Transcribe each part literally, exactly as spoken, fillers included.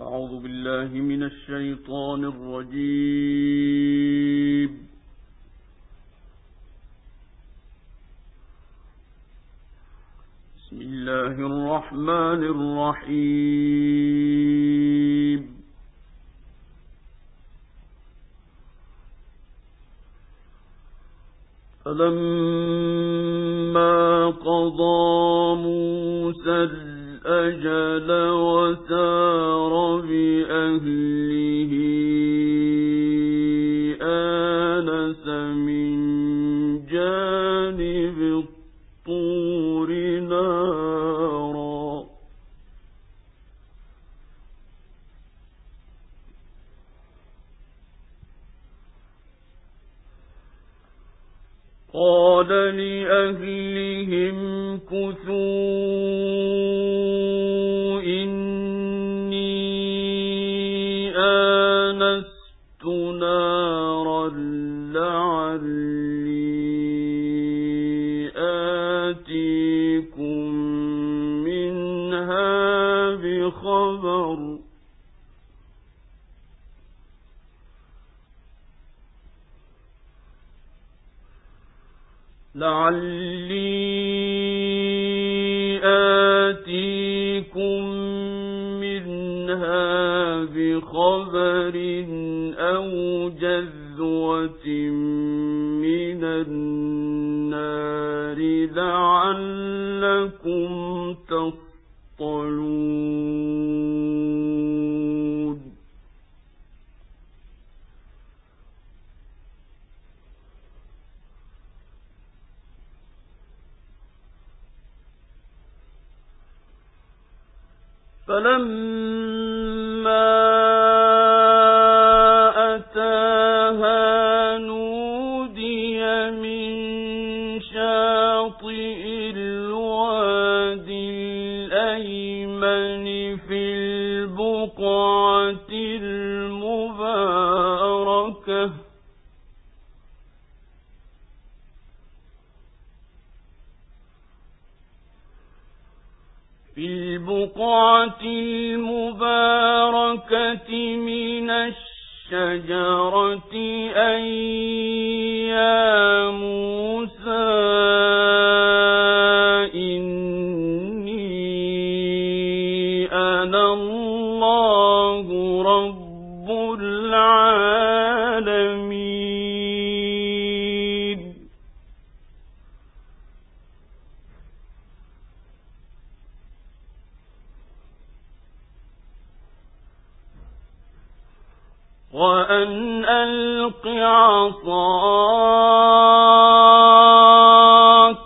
أعوذ بالله من الشيطان الرجيم. بسم الله الرحمن الرحيم. فلما قضى موسى الأجل وسار بأهله آنس من جانب الطور نارا قال لأهلهم كثوا إني آنست نارا لعلي آتيكم منها بخبر لعلي آتيكم منها بخبر أو جذوة من النار لعلكم تصطلون. فلما أتاها نودي من شاطئ الوادي الأيمن في البقعة المباركة في البقعة المباركة من الشجرة أن يا موسى إني أنا الله رب العالمين. وأن ألق عصاك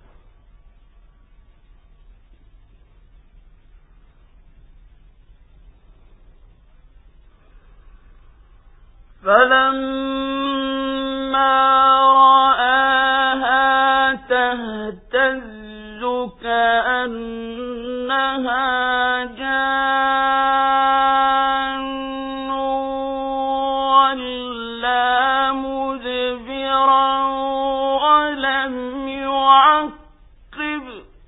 فلما رآها تهتز كأنها جان ولا مدبرا ولم يعقب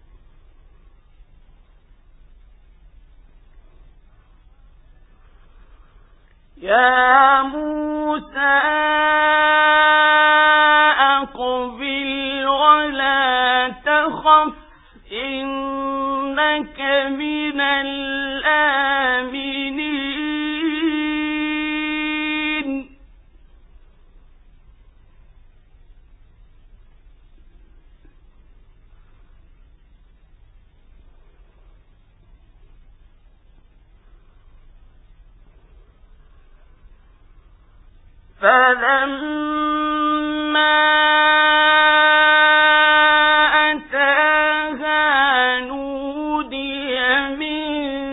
يا موسى أقبل ولا تخف إنك من الآمنين. فلما أتاها نودي من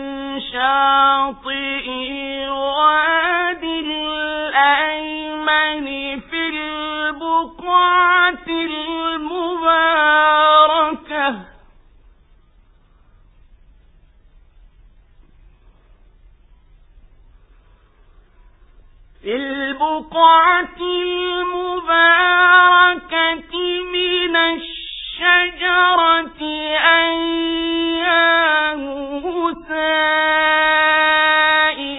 شاطئ الوادي الأيمن في البقعة المباركة في البقعة المباركة من الشجرة أن يا موسى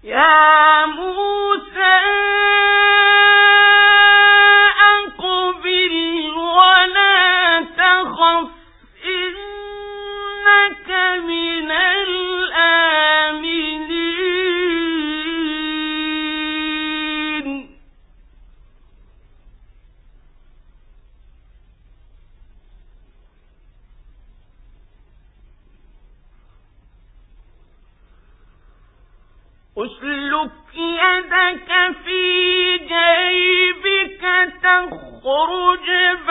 يا موسى أقبل ولا تخف إنك من الآمنين أسلك يدك في جيبك تخرج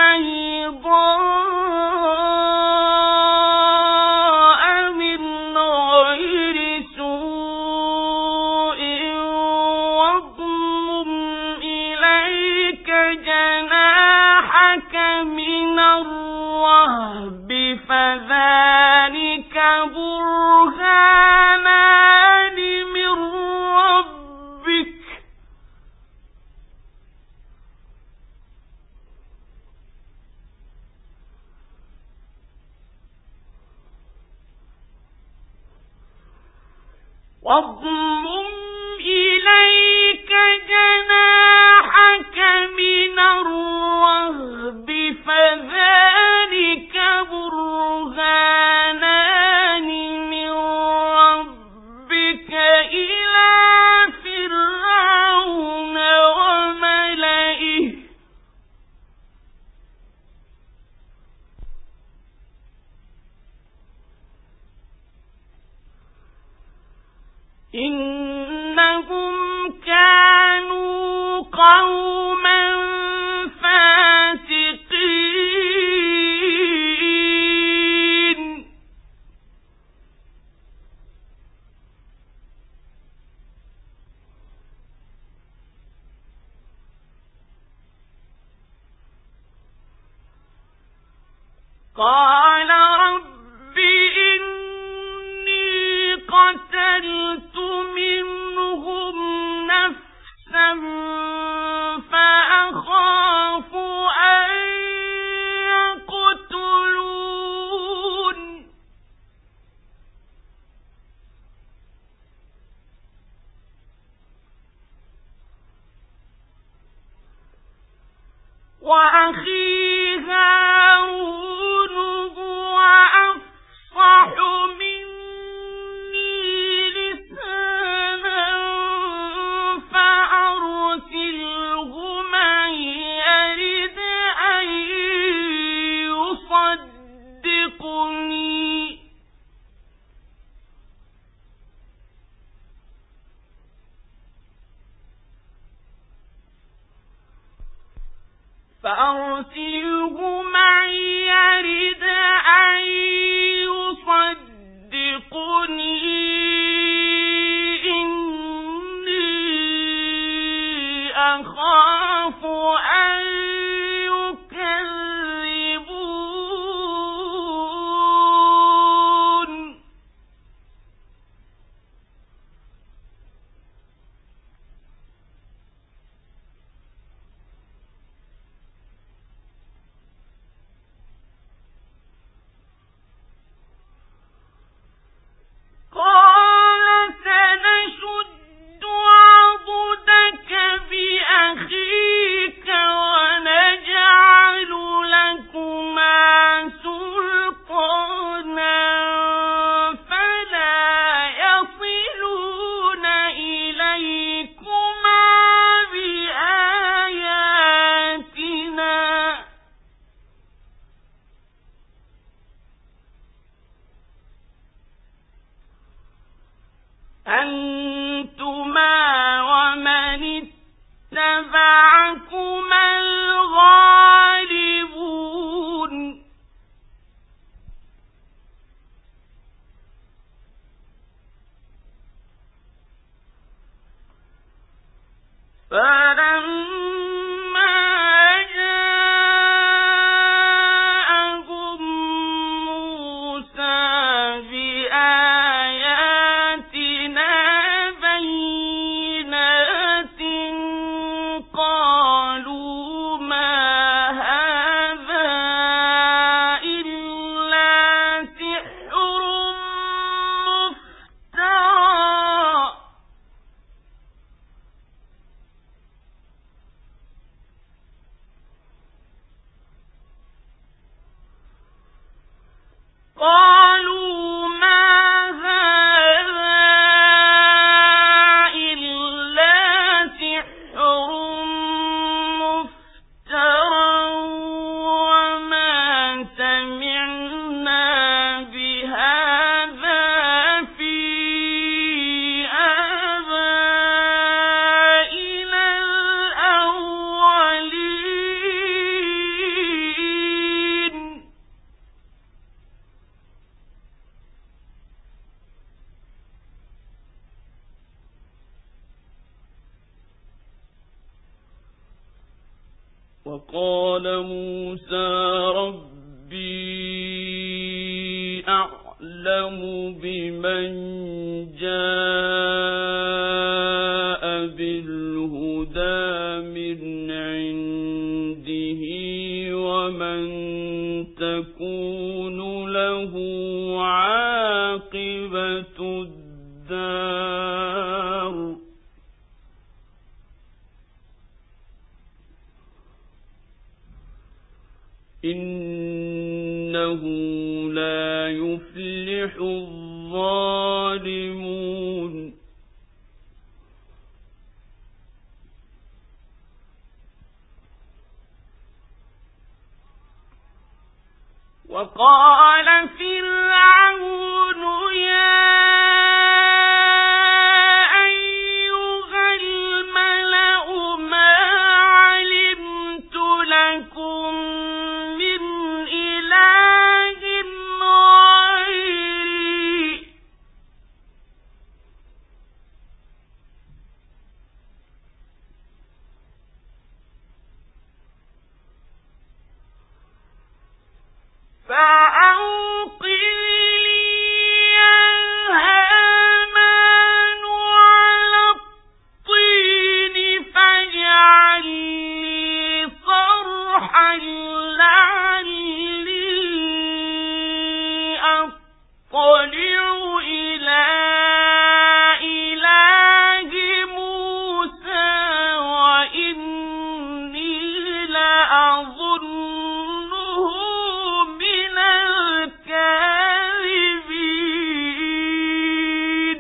بيضاء من غير سوء واضمم إليك جناحك من الرهب فذلك برهانان من ربك واضمم إليك جناحك من الرهب فذلك برهانان من ربك إلى فرعون وملئه إنهم كانوا قوما فاسقين قال رب إني قتلت منهم نفسا فأخاف أن يقتلون وأخي هارون هو أفصح مني لسانا فأرسله معي يرد أن يصدقني فأرسله معي يرد أن يصدقني إني أخاف أن يكذبون قال سنشد عضدك بأخيك ونجعل لكما سلطانا فلا يصلون إليكما بآياتنا أنتما ومن اتبعكما الغالبون فلما جاءهم موسى بآياتنا بينات قالوا ما هذا إلا سحر مفترى وقال موسى ربي أعلم بمن جاء بالهدى من عنده ومن تكون له عاقبة الدار إنه لا يفلح الظالمون وقال فرعون يا أيها الملأ ما علمت لكم من إله غيري فأوقد لي يا هامان على الطين فاجعل لي صرحا لعلي أطلع إلى إله موسى وإني لأظنه من الكاذبين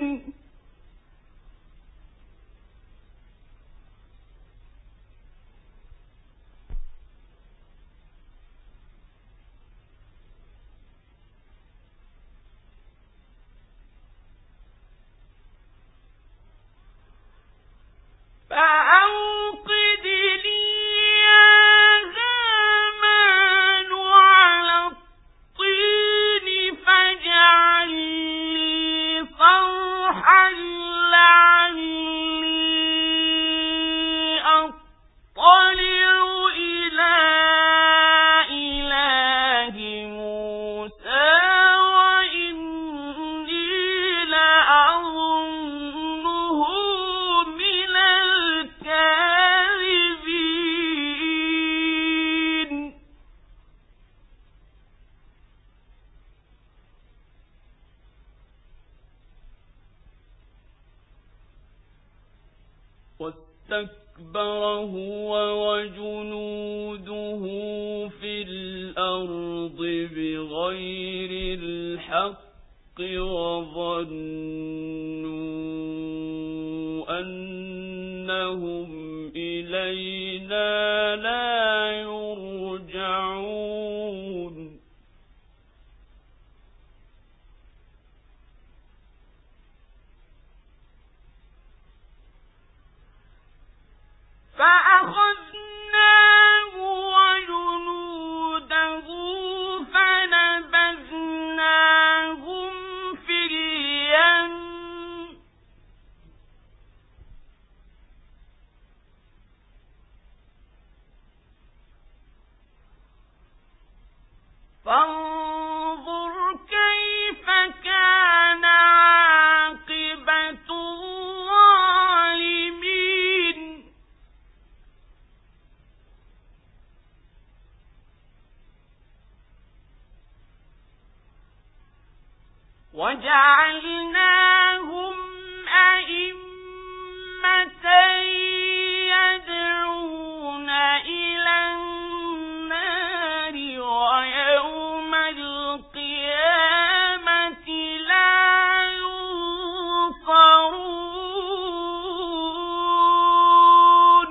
فأوقد لي يا هامان على الطين فاجعل لي صرحا لعلي أطلع إلى إله موسى وإني لأظنه من الكاذبين واستكبر هو وجنوده في الأرض بغير الحق وظنوا أنهم إلينا لا يرجعون فأخذناه وجنوده فنبذناهم في اليم فانظر كيف كان عاقبة الظالمين وجعلناهم أئمة يدعون إلى النار ويوم القيامة لا ينصرون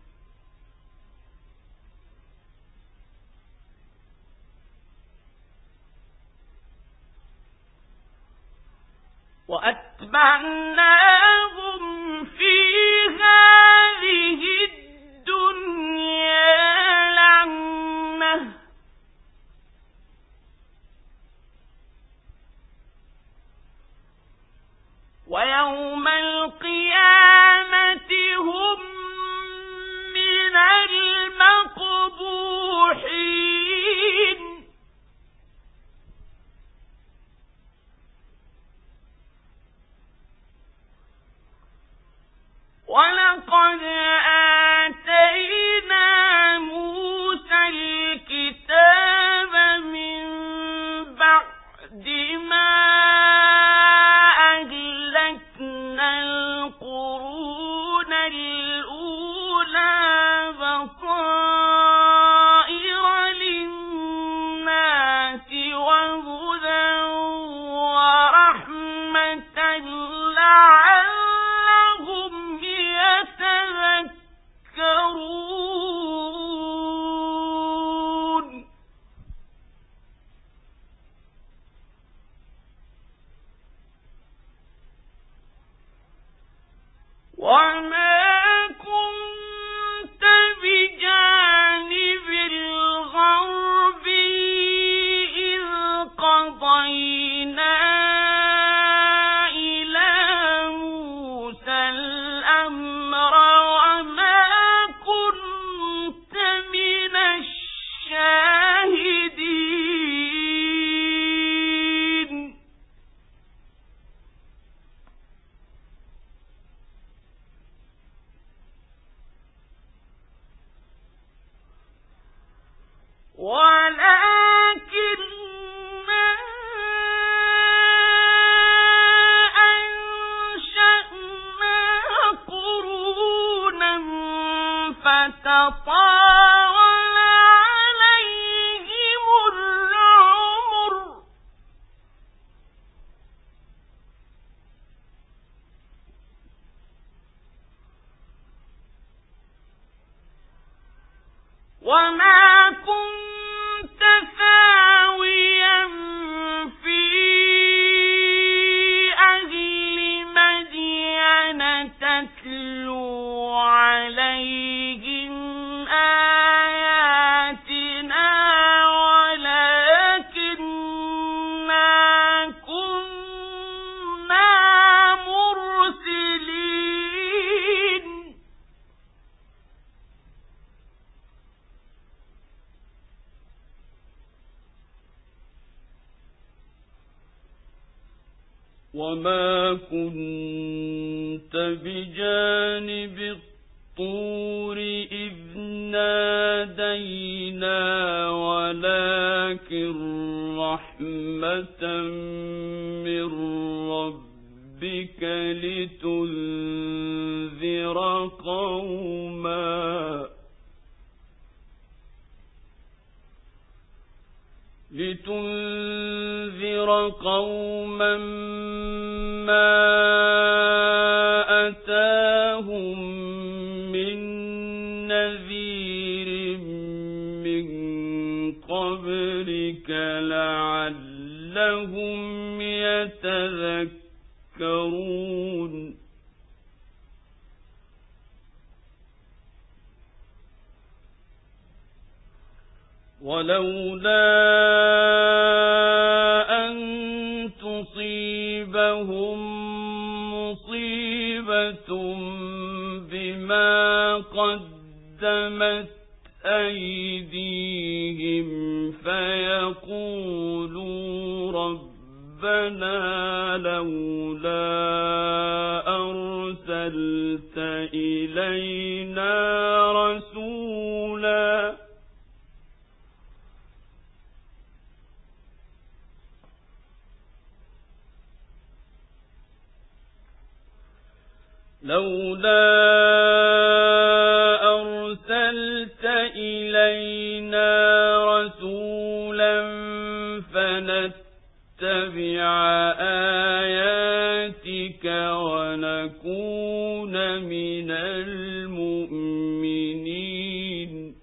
وأتبعناهم في هذه الدنيا لعنة ويوم القيامة هم من المقبولين وما كنت بجانب الغرب إذ قضينا إلى موسى الأمر وما كنت من الشاهدين ولكننا أنشأنا قرونا فتطاول عليهم العمر وما كنت ثاويا في أهل مدين تتلو عليهم آياتنا ولكننا كنا مرسلين وما كنت بجانب الطور إذ نادينا ولكن رحمة من ربك لتنذر قوما لتنذر قوما ما أتاهم من نذير من قبلك لعلهم يتذكرون ولولا أن تصيبهم مصيبة بما قدمت أيديهم فيقولوا ربنا لولا أرسلت إلينا رسولا لولا أرسلت إلينا رسولا فنتبع آياتك ونكون من المؤمنين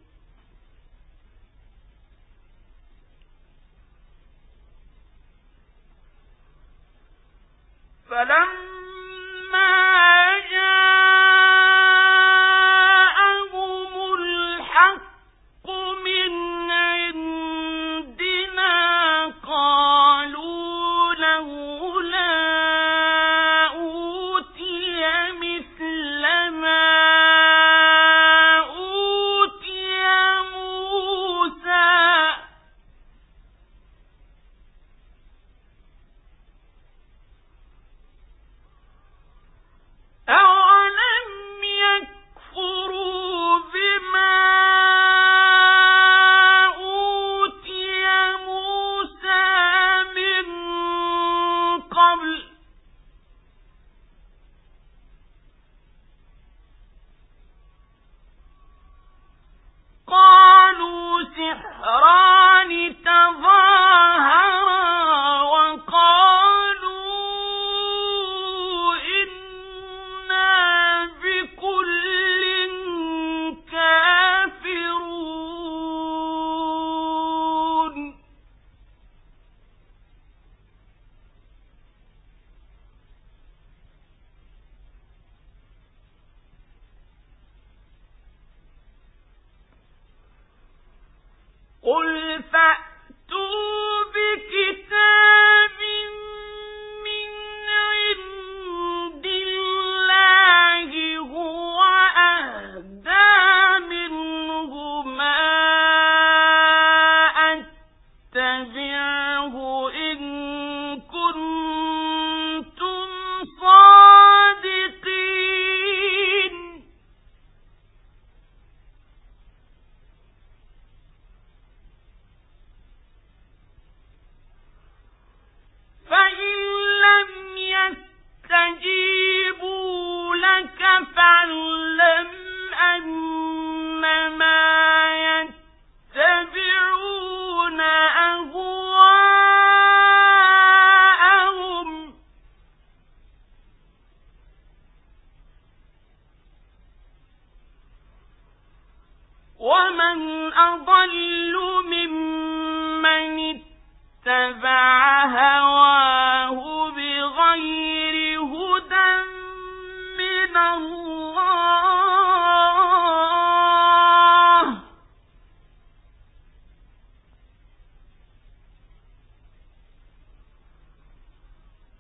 فلما جاءهم الحق من عندنا قالوا لولا أوتي مثل ما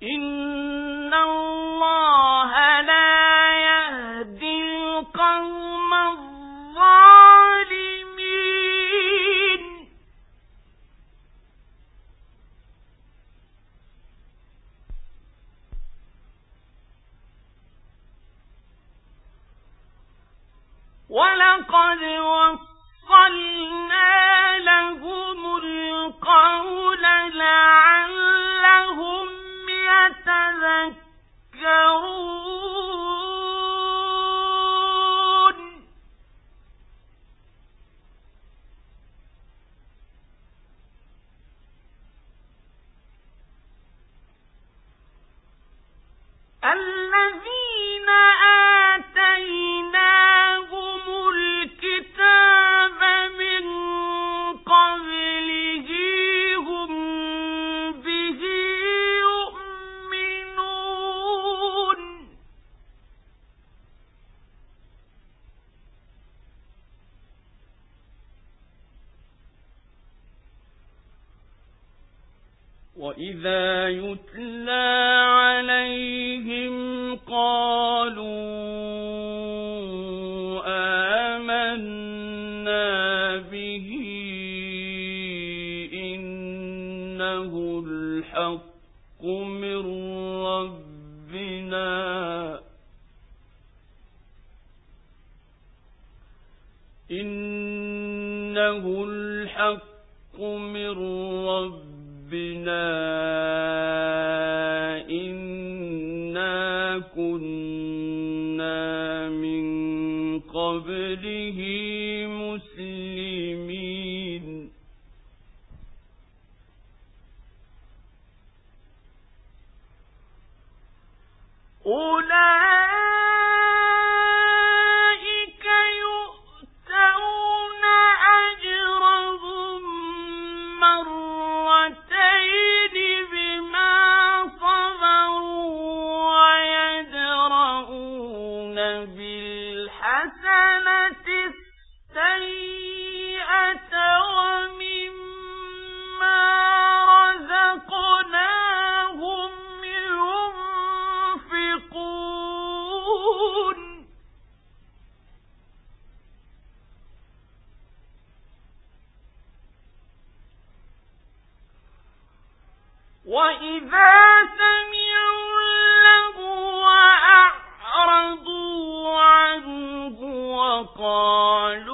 إن الله لا يهدي القوم الظالمين ولقد وصلنا لهم القول لعلهم يتذكرون الذين آتيناهم الكتاب من قبله هم به يؤمنون وإذا يتلى عليهم قالوا آمنا به إنه الحق من ربنا إنه الحق من ربنا إنا كنا من قبله مسلمين أولئك يؤتون أجرهم مرتين بما صبروا ويدرؤون بالحسنة السيئة ومما رزقناهم ينفقون وإذا سمعوا اللغو أعرضوا عنه وقالوا